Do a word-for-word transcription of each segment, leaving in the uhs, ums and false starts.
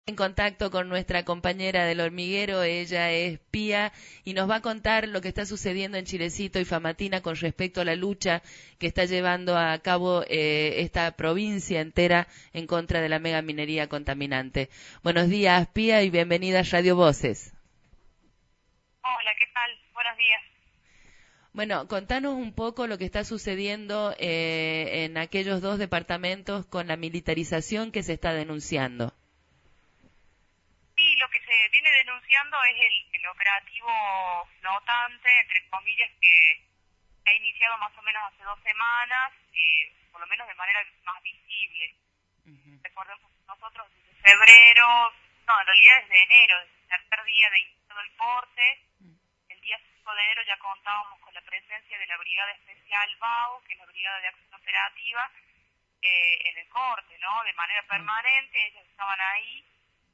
En contacto con nuestra compañera del hormiguero, ella es Pía y nos va a contar lo que está sucediendo en Chilecito y Famatina con respecto a la lucha que está llevando a cabo eh, esta provincia entera en contra de la mega minería contaminante. Buenos días, Pía, y bienvenida a Radio Voces. Hola, ¿qué tal? Buenos días. Bueno, contanos un poco lo que está sucediendo eh, en aquellos dos departamentos con la militarización que se está denunciando. Sí, lo que se viene denunciando es el, el operativo flotante, entre comillas, que se ha iniciado más o menos hace dos semanas, eh, por lo menos de manera más visible. Uh-huh. Recordemos que nosotros desde febrero, no, en realidad desde enero, desde el tercer día de inicio del corte, uh-huh. El día cinco de enero ya contábamos con la presencia de la Brigada Especial B A O, que es la Brigada de Acción Operativa, eh, en el corte, ¿no? De manera permanente, ellos estaban ahí.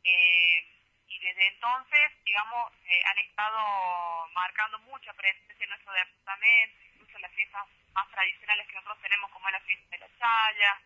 Eh, y desde entonces, digamos, eh, han estado marcando mucha presencia en nuestro departamento, incluso en las fiestas más tradicionales que nosotros tenemos, como es la fiesta de la Chaya.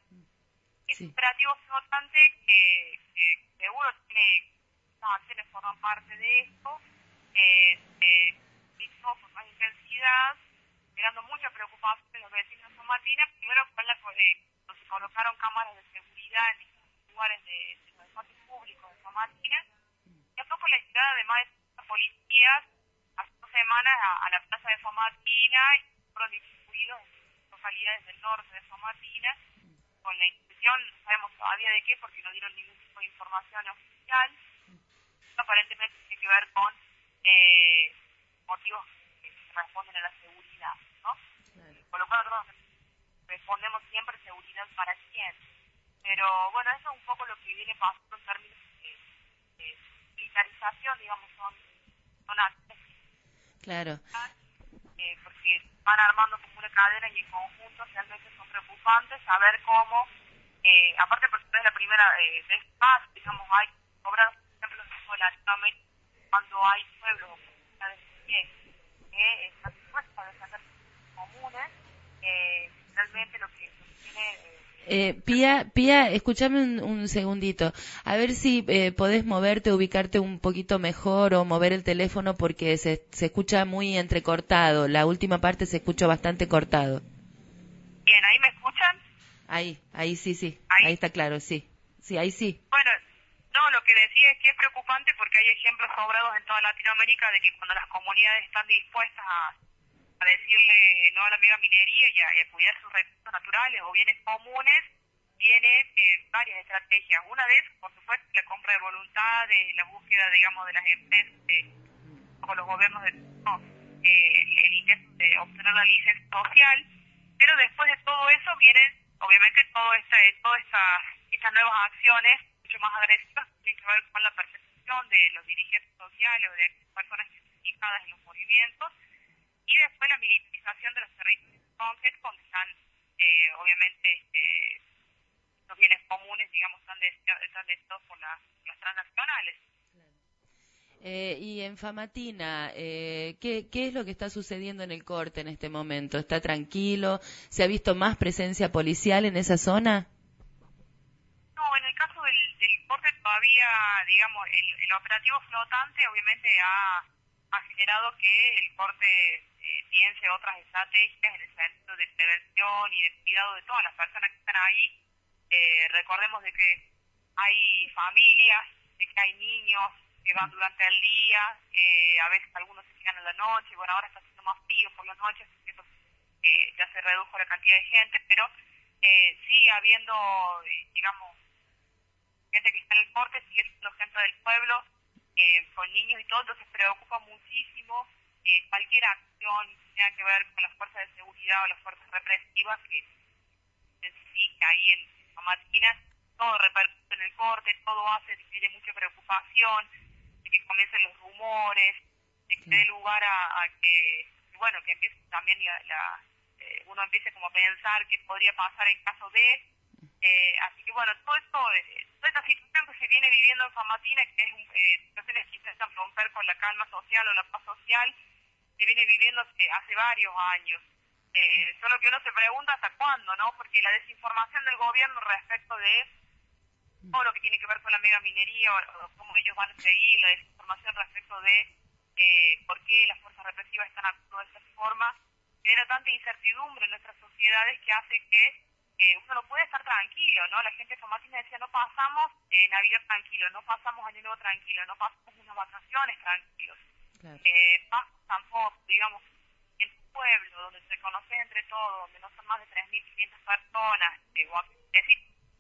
Es sí. Un operativo flotante que, que seguro tiene, estas acciones forman parte de esto, eh, eh, con más intensidad, generando mucha preocupación en los vecinos de Famatina, primero con la, eh, se colocaron cámaras de seguridad en distintos lugares de, de los espacios públicos de Famatina. Y a poco la llegada de más de cincuenta policías hace dos semanas a, a la plaza de Famatina y fueron distribuidos en localidades del norte de Famatina con la intención, no sabemos todavía de qué porque no dieron ningún tipo de información oficial. Aparentemente tiene que ver con eh, motivos que responden a la seguridad, ¿no? Claro. Por lo cual nosotros respondemos siempre seguridad para quién. Pero bueno, eso es un poco lo que viene pasando en términos de, de militarización, digamos, son, son acciones. Claro. Eh, porque van armando como una cadena y en conjunto realmente son preocupantes saber cómo, eh, aparte porque es la primera eh, vez más, digamos, hay obras, por ejemplo, en Latinoamérica, cuando hay pueblos o comunidades que eh, están dispuestas a defender comunes, eh, realmente lo que, lo que tiene... Eh, Eh, Pía, Pía, escúchame un, un segundito. A ver si eh, podés moverte, ubicarte un poquito mejor o mover el teléfono porque se, se escucha muy entrecortado. La última parte se escucha bastante cortado. Bien, ¿ahí me escuchan? Ahí, ahí sí, sí. Ahí, ahí está claro, sí. Sí, ahí sí. Bueno, no, lo que decía es que es preocupante porque hay ejemplos sobrados en toda Latinoamérica de que cuando las comunidades están dispuestas a a decirle no a la mega minería y a, y a cuidar sus recursos naturales o bienes comunes, tiene eh, varias estrategias. Una de ellas, por supuesto, la compra de voluntades, la búsqueda, digamos, de las empresas, de, o los gobiernos de no, eh, el, el intento de obtener la licencia social, pero después de todo eso vienen, obviamente, todo esta, todas estas, estas nuevas acciones, mucho más agresivas, que tienen que ver con la percepción de los dirigentes sociales o de personas implicadas en los movimientos, y después la militarización de los territorios concretos donde están, eh, obviamente, este, los bienes comunes, digamos, están deseados por, la, por las transnacionales. Claro. Eh, y en Famatina, eh, ¿qué, ¿qué es lo que está sucediendo en el corte en este momento? ¿Está tranquilo? ¿Se ha visto más presencia policial en esa zona? No, en el caso del, del corte todavía, digamos, el, el operativo flotante obviamente ha, ha generado que el corte Eh, piense otras estrategias en el sentido de prevención y de cuidado de todas las personas que están ahí. Eh, recordemos de que hay familias, de que hay niños que van durante el día, eh, a veces algunos se quedan en la noche, bueno, ahora está haciendo más frío por la noche, así que eh, ya se redujo la cantidad de gente, pero eh, sigue habiendo, eh, digamos, gente que está en el corte, sigue siendo gente del pueblo, eh, con niños y todo, entonces preocupa muchísimo Eh, cualquier acción que tenga que ver con las fuerzas de seguridad o las fuerzas represivas que sí, que ahí en Famatina todo repercute en el corte, todo hace que haya mucha preocupación, de que comiencen los rumores, de que dé lugar a, a que, bueno, que empiece también la, la eh, uno empiece como a pensar qué podría pasar en caso de, eh, así que bueno, todo esto, eh, toda esta situación que se viene viviendo en Famatina, que es eh, situaciones que intentan romper con la calma social o la paz social, se viene viviendo hace, hace varios años. Eh, solo que uno se pregunta hasta cuándo, ¿no? Porque la desinformación del gobierno respecto de todo lo que tiene que ver con la megaminería o, o cómo ellos van a seguir, la desinformación respecto de eh, por qué las fuerzas represivas están actuando de esta forma, genera tanta incertidumbre en nuestras sociedades que hace que eh, uno no puede estar tranquilo, ¿no? La gente de Famatina decía, no pasamos eh, Navidad tranquilo, no pasamos Año Nuevo tranquilo, no pasamos unas vacaciones tranquilos. Claro. Eh, tampoco, digamos, en tu pueblo, donde te conoces entre todos, donde no son más de tres mil quinientas personas, eh, o es decir,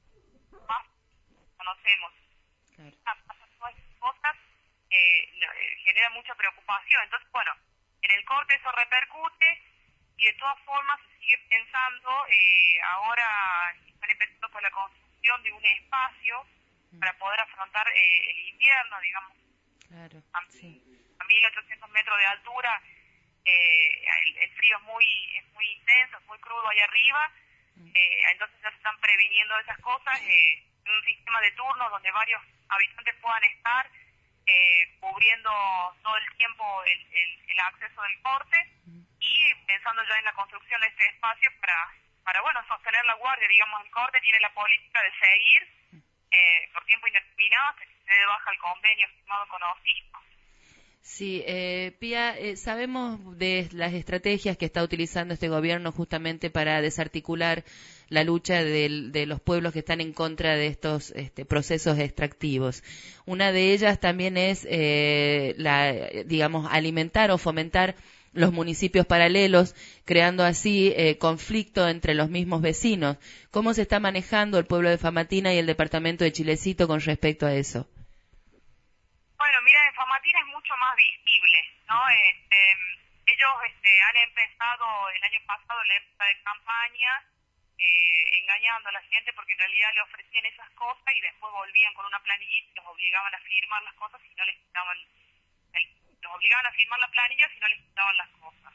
más conocemos, claro. Pasan todas esas cosas, eh, no, eh, genera mucha preocupación. Entonces, bueno, en el corte eso repercute y de todas formas se sigue pensando, eh, ahora están empezando con la construcción de un espacio mm. para poder afrontar eh, el invierno, digamos, claro, a, sí. a mil ochocientos metros de altura, eh, el, el frío es muy, es muy intenso, es muy crudo ahí arriba, mm. eh, entonces ya se están previniendo esas cosas, eh, en un sistema de turnos donde varios habitantes puedan estar eh, cubriendo todo el tiempo el, el, el acceso del corte mm. y pensando ya en la construcción de este espacio para, para bueno, sostener la guardia, digamos, el corte tiene la política de seguir eh, por tiempo indeterminado hasta que se dé baja el convenio firmado con OFISPA. Sí, eh, Pía, eh, sabemos de las estrategias que está utilizando este gobierno justamente para desarticular la lucha de, de los pueblos que están en contra de estos este, procesos extractivos. Una de ellas también es, eh, la, digamos, alimentar o fomentar los municipios paralelos, creando así eh, conflicto entre los mismos vecinos. ¿Cómo se está manejando el pueblo de Famatina y el departamento de Chilecito con respecto a eso? Bueno, mira, en Famatina es mucho más visible, ¿no? Este, ellos este, han empezado el año pasado la época de campaña eh, engañando a la gente porque en realidad le ofrecían esas cosas y después volvían con una planillita y los obligaban a firmar las cosas y no les quitaban, el, los obligaban a firmar la planilla si no les quitaban las cosas.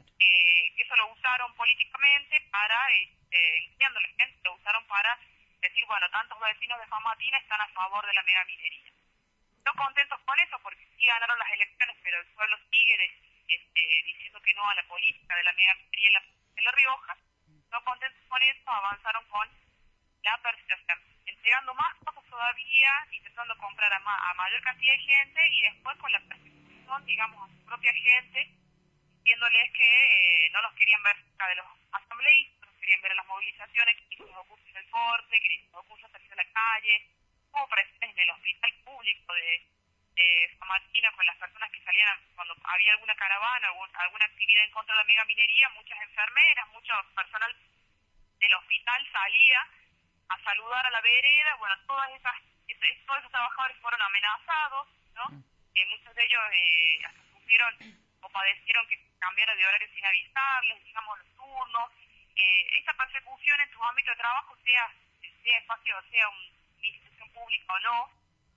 Eh, eso lo usaron políticamente para, este, engañando a la gente, lo usaron para decir, bueno, tantos vecinos de Famatina están a favor de la megaminería. No contentos con eso porque sí ganaron las elecciones, pero el pueblo sigue de, este, diciendo que no a la política de la megaminería en la, en la Rioja. No contentos con eso, avanzaron con la persecución, entregando más cosas todavía, intentando comprar a, ma a mayor cantidad de gente y después con la persecución, digamos, a su propia gente, diciéndoles que eh, no los querían ver cerca de los asambleístas, no querían ver las movilizaciones, que ni se les ocurre en el corte, que ni se les ocurre salir a la calle. Hubo presiones en el hospital público de, de Famatina con las personas que salían, a, cuando había alguna caravana, algún, alguna actividad en contra de la megaminería, muchas enfermeras, mucho personal del hospital salía a saludar a la vereda, bueno, todas esas, es, todos esos trabajadores fueron amenazados, ¿no? Eh, muchos de ellos eh, hasta sufrieron o padecieron que cambiara de horarios inavisables, digamos, los turnos. Eh, esta persecución en tu ámbito de trabajo, sea, sea espacio o sea un institución pública o no,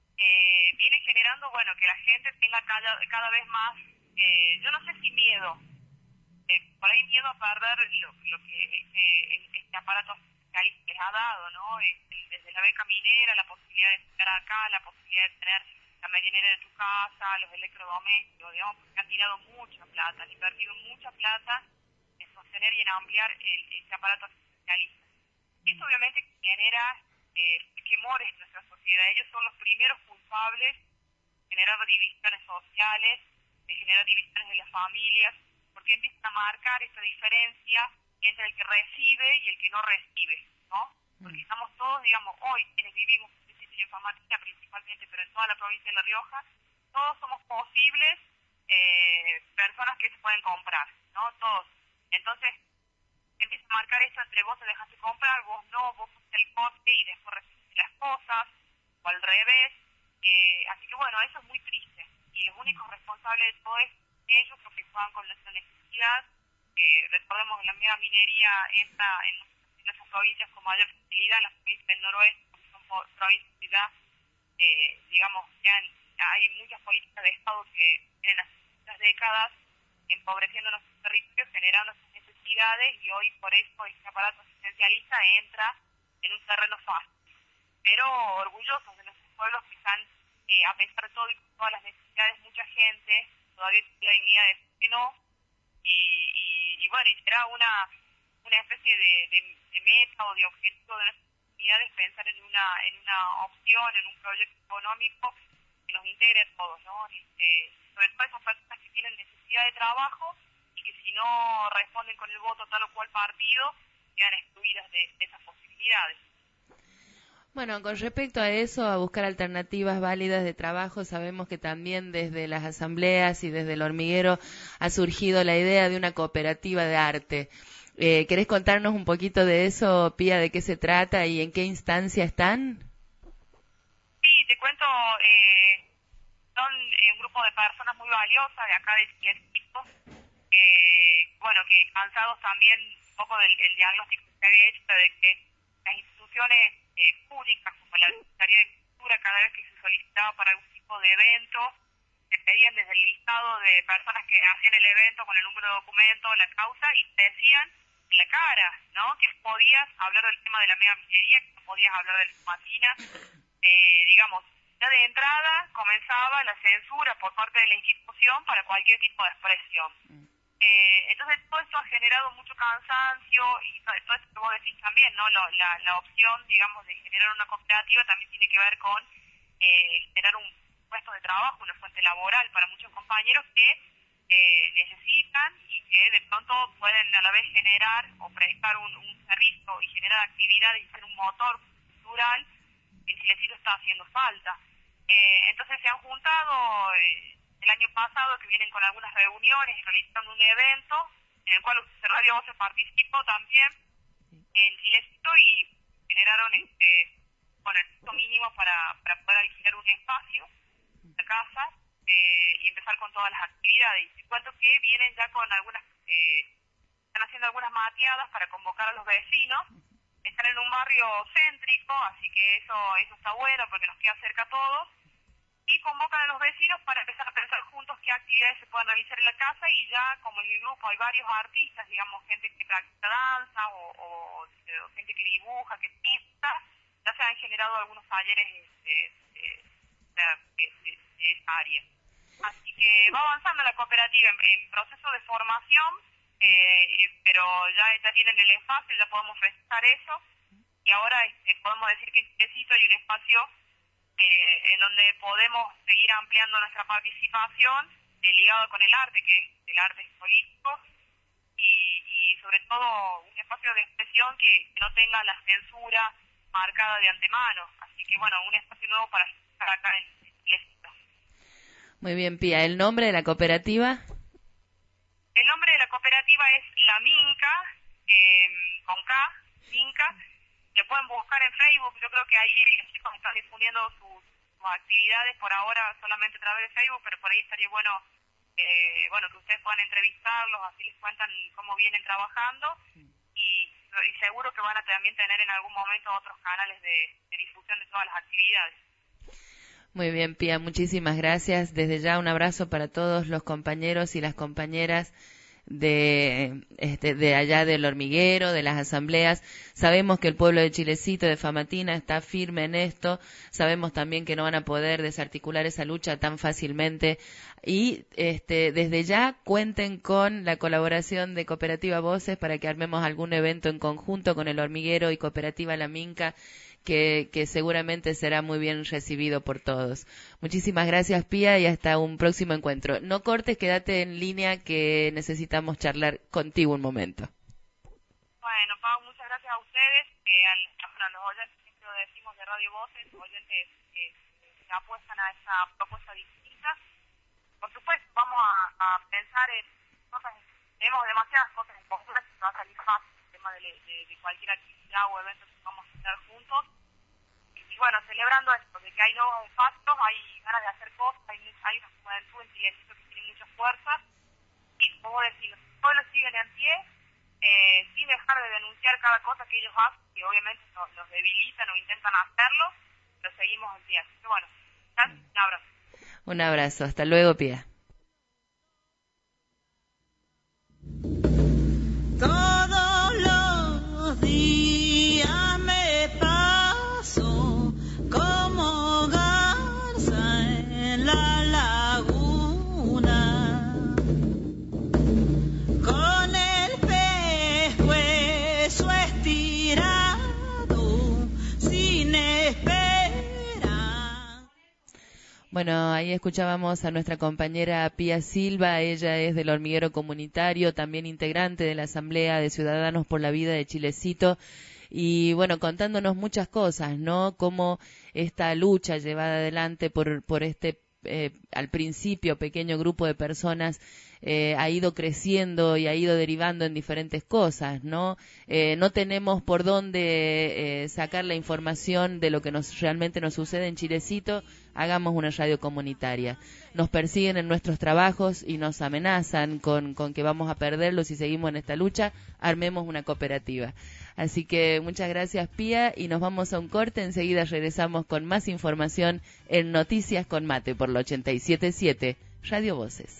eh, viene generando, bueno, que la gente tenga cada, cada vez más, eh, yo no sé si miedo, eh, por ahí miedo a perder lo, lo que este, este aparato fiscalista les ha dado, ¿no? Este, desde la beca minera, la posibilidad de estar acá, la posibilidad de tener la medianera de tu casa, los electrodomésticos, digamos, porque han tirado mucha plata, han invertido mucha plata en sostener y en ampliar el, este aparato fiscalista. Y esto obviamente genera Eh, temores en nuestra sociedad. Ellos son los primeros culpables de generar divisiones sociales, de generar divisiones de las familias, porque empiezan a marcar esta diferencia entre el que recibe y el que no recibe, ¿no? Porque estamos todos, digamos, hoy quienes vivimos en Famatina principalmente, pero en toda la provincia de La Rioja, todos somos posibles eh, personas que se pueden comprar, ¿no? Todos. Entonces, empieza a marcar esto entre vos te dejaste comprar, vos no, vos fuiste el corte y después recibiste las cosas, o al revés. Eh, así que bueno, eso es muy triste. Y los únicos responsables de todo esto son ellos, porque juegan con nuestra necesidad. Eh, recordemos que la mega minería entra en, en nuestras provincias con mayor facilidad, en las provincias del noroeste, porque son provincias que ya, eh, digamos, ya han, hay muchas políticas de Estado que tienen hace muchas décadas empobreciendo nuestros territorios, generando y hoy por eso este aparato asistencialista entra en un terreno fácil, pero orgullosos de nuestros pueblos que están, eh, a pesar de todo y con todas las necesidades, mucha gente todavía tiene la dignidad de decir que no, y, y, y bueno, y será una, una especie de, de, de meta o de objetivo de nuestro oportunidades pensar en una en una opción, en un proyecto económico que nos integre a todos, ¿no? Este, sobre todo esas personas que tienen necesidad de trabajo y que si no responden con el voto tal o cual partido, quedan excluidas de, de esas posibilidades. Bueno, con respecto a eso, a buscar alternativas válidas de trabajo, sabemos que también desde las asambleas y desde el hormiguero ha surgido la idea de una cooperativa de arte. Eh, ¿Querés contarnos un poquito de eso, Pía, de qué se trata y en qué instancia están? Sí, te cuento, eh, son eh, un grupo de personas muy valiosas de acá de Chilecito, eh, bueno, que cansados también un poco del, del diagnóstico que se había hecho de que las instituciones eh, públicas, como la Secretaría de Cultura, cada vez que se solicitaba para algún tipo de evento, se pedían desde el listado de personas que hacían el evento con el número de documento, la causa, y te decían en la cara, ¿no?, que podías hablar del tema de la mega minería, que no podías hablar de la máquina. Eh, digamos, ya de entrada comenzaba la censura por parte de la institución para cualquier tipo de expresión. Eh, entonces todo esto ha generado mucho cansancio y todo esto que vos decís también, ¿no? La, la, la opción, digamos, de generar una cooperativa también tiene que ver con eh, generar un puesto de trabajo, una fuente laboral para muchos compañeros que eh, necesitan y que de pronto pueden a la vez generar o prestar un, un servicio y generar actividades y ser un motor cultural que en Chilecito está haciendo falta. Eh, entonces se han juntado eh, el año pasado, que vienen con algunas reuniones y realizando un evento en el cual Radio Voces participó también en Chilecito y generaron este bueno, el costo mínimo para, para poder alquilar un espacio, una casa, eh, y empezar con todas las actividades. Y te cuento que vienen ya con algunas, eh, están haciendo algunas mateadas para convocar a los vecinos. Están en un barrio céntrico, así que eso eso está bueno porque nos queda cerca a todos. Y convocan a los vecinos para empezar a pensar juntos qué actividades se pueden realizar en la casa, y ya como en el grupo hay varios artistas, digamos, gente que practica danza o, o, o gente que dibuja, que pinta, ya se han generado algunos talleres de, de, de, de, de esa área. Así que va avanzando la cooperativa en, en proceso de formación, eh, pero ya, ya tienen el espacio, ya podemos respetar eso, y ahora este, podemos decir que en Chilecito hay un espacio Eh, en donde podemos seguir ampliando nuestra participación eh, ligado con el arte, que es el arte político, y, y sobre todo un espacio de expresión que, que no tenga la censura marcada de antemano. Así que bueno, un espacio nuevo para estar acá en Chilecito. Muy bien, Pía. ¿El nombre de la cooperativa? El nombre de la cooperativa es La Minca, eh, con K, Minca. Le pueden buscar en Facebook, yo creo que ahí los chicos están difundiendo sus, sus actividades por ahora solamente a través de Facebook, pero por ahí estaría bueno eh, bueno que ustedes puedan entrevistarlos, así les cuentan cómo vienen trabajando, y, y seguro que van a también tener en algún momento otros canales de, de difusión de todas las actividades. Muy bien, Pía, muchísimas gracias. Desde ya un abrazo para todos los compañeros y las compañeras de este, de allá del hormiguero, de las asambleas. Sabemos que el pueblo de Chilecito, de Famatina, está firme en esto. Sabemos también que no van a poder desarticular esa lucha tan fácilmente, y este, desde ya cuenten con la colaboración de Cooperativa Voces para que armemos algún evento en conjunto con el hormiguero y Cooperativa La Minca, que, que seguramente será muy bien recibido por todos. Muchísimas gracias, Pía, y hasta un próximo encuentro. No cortes, quédate en línea, que necesitamos charlar contigo un momento. Bueno, Pau, muchas gracias a ustedes, eh, a, a los oyentes, siempre lo decimos, de Radio Voces, oyentes que eh, apuestan a esa propuesta distinta. Por supuesto, vamos a, a pensar en cosas, tenemos demasiadas cosas en común, que va a salir fácil el tema de, de, de cualquier actividad o evento que vamos a hacer juntos. Y bueno, celebrando esto, de que hay nuevos espacios, hay ganas de hacer cosas, hay, hay una juventud en Chilecito que tiene mucha fuerza, y como decir, los pueblos siguen en pie, eh, sin dejar de denunciar cada cosa que ellos hacen, que obviamente nos, nos debilitan o intentan hacerlo, pero seguimos en pie. Así que bueno, un abrazo. Un abrazo, hasta luego, Pía. Todos los días me paso como garza en la laguna, con el pescuezo estirado Bueno, ahí escuchábamos a nuestra compañera Pía Silva, ella es del Hormiguero Comunitario, también integrante de la Asamblea de Ciudadanos por la Vida de Chilecito, y bueno, contándonos muchas cosas, ¿no? Cómo esta lucha llevada adelante por, por este, eh, al principio, pequeño grupo de personas, Eh, ha ido creciendo y ha ido derivando en diferentes cosas, ¿no? Eh, no tenemos por dónde eh, sacar la información de lo que nos realmente nos sucede en Chilecito, hagamos una radio comunitaria. Nos persiguen en nuestros trabajos y nos amenazan con, con que vamos a perderlo si seguimos en esta lucha, armemos una cooperativa. Así que muchas gracias, Pía, y nos vamos a un corte, enseguida regresamos con más información en Noticias con Mate por la ochenta y siete punto siete Radio Voces.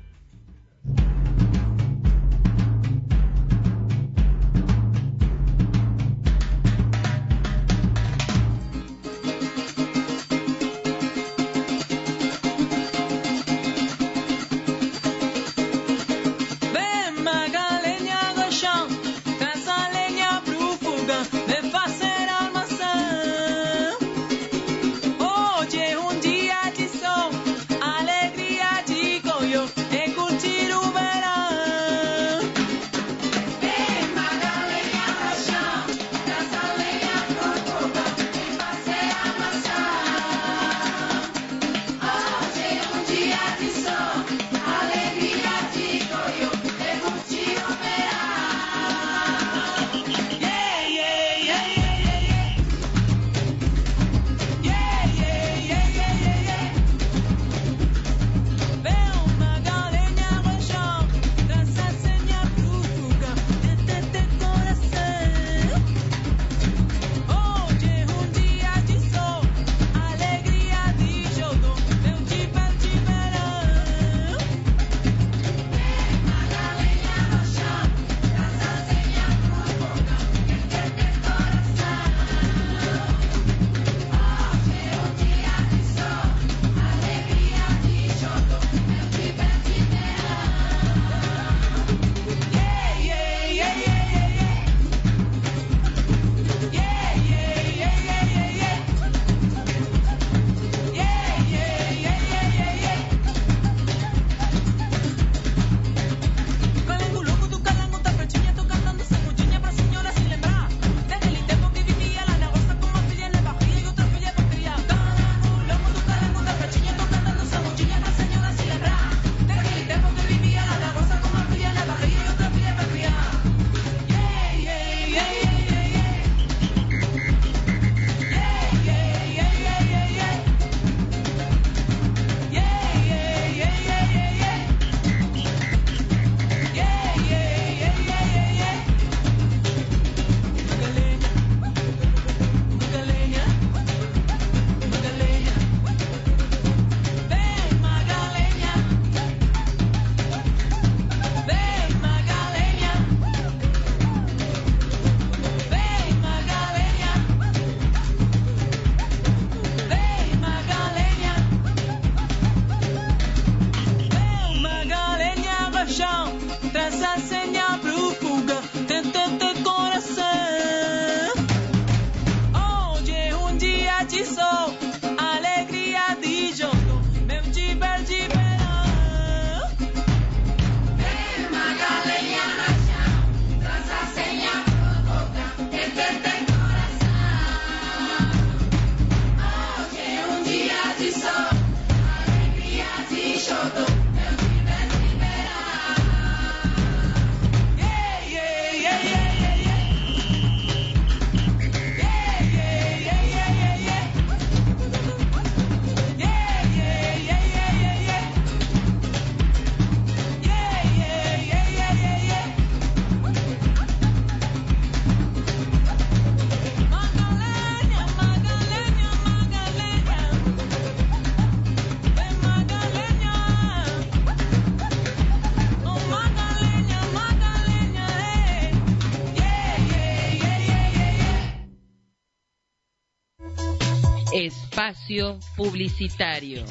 Espacio publicitario.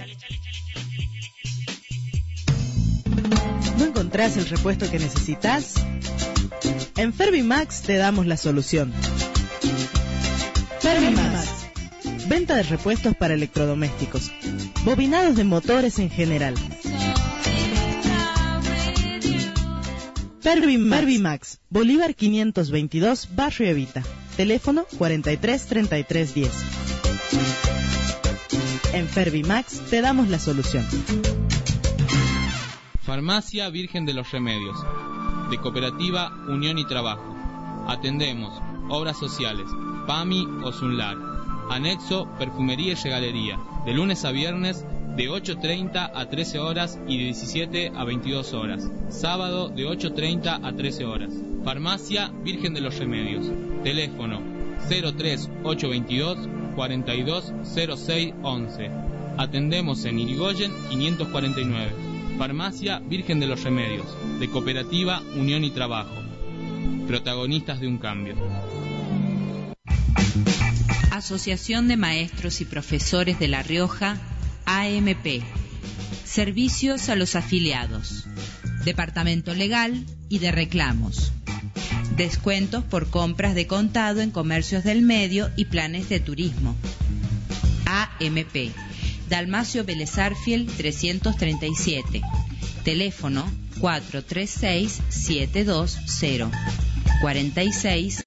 ¿No encontrás el repuesto que necesitas? En Ferbimax te damos la solución. Ferbimax, Venta de repuestos para electrodomésticos. Bobinados de motores en general. Fervimax, Fervimax, Bolívar quinientos veintidós, Barrio Evita. Teléfono cuarenta y tres treinta y tres diez. En Fervimax te damos la solución. Farmacia Virgen de los Remedios, de Cooperativa Unión y Trabajo. Atendemos obras sociales, PAMI o SUNLAR. Anexo, perfumería y regalería. De lunes a viernes de ocho treinta a trece horas y de diecisiete a veintidós horas. Sábado de ocho treinta a trece horas. Farmacia Virgen de los Remedios. Teléfono cero tres ocho veintidós cuarenta y dos cero seis once. Atendemos en Irigoyen quinientos cuarenta y nueve. Farmacia Virgen de los Remedios, de Cooperativa Unión y Trabajo. Protagonistas de un cambio. Asociación de Maestros y Profesores de La Rioja, A M P. Servicios a los afiliados. Departamento Legal y de Reclamos. Descuentos por compras de contado en comercios del medio y planes de turismo. A M P. Dalmacio Vélez Arfiel trescientos treinta y siete. Teléfono cuatro tres seis siete dos cero cuarenta y seis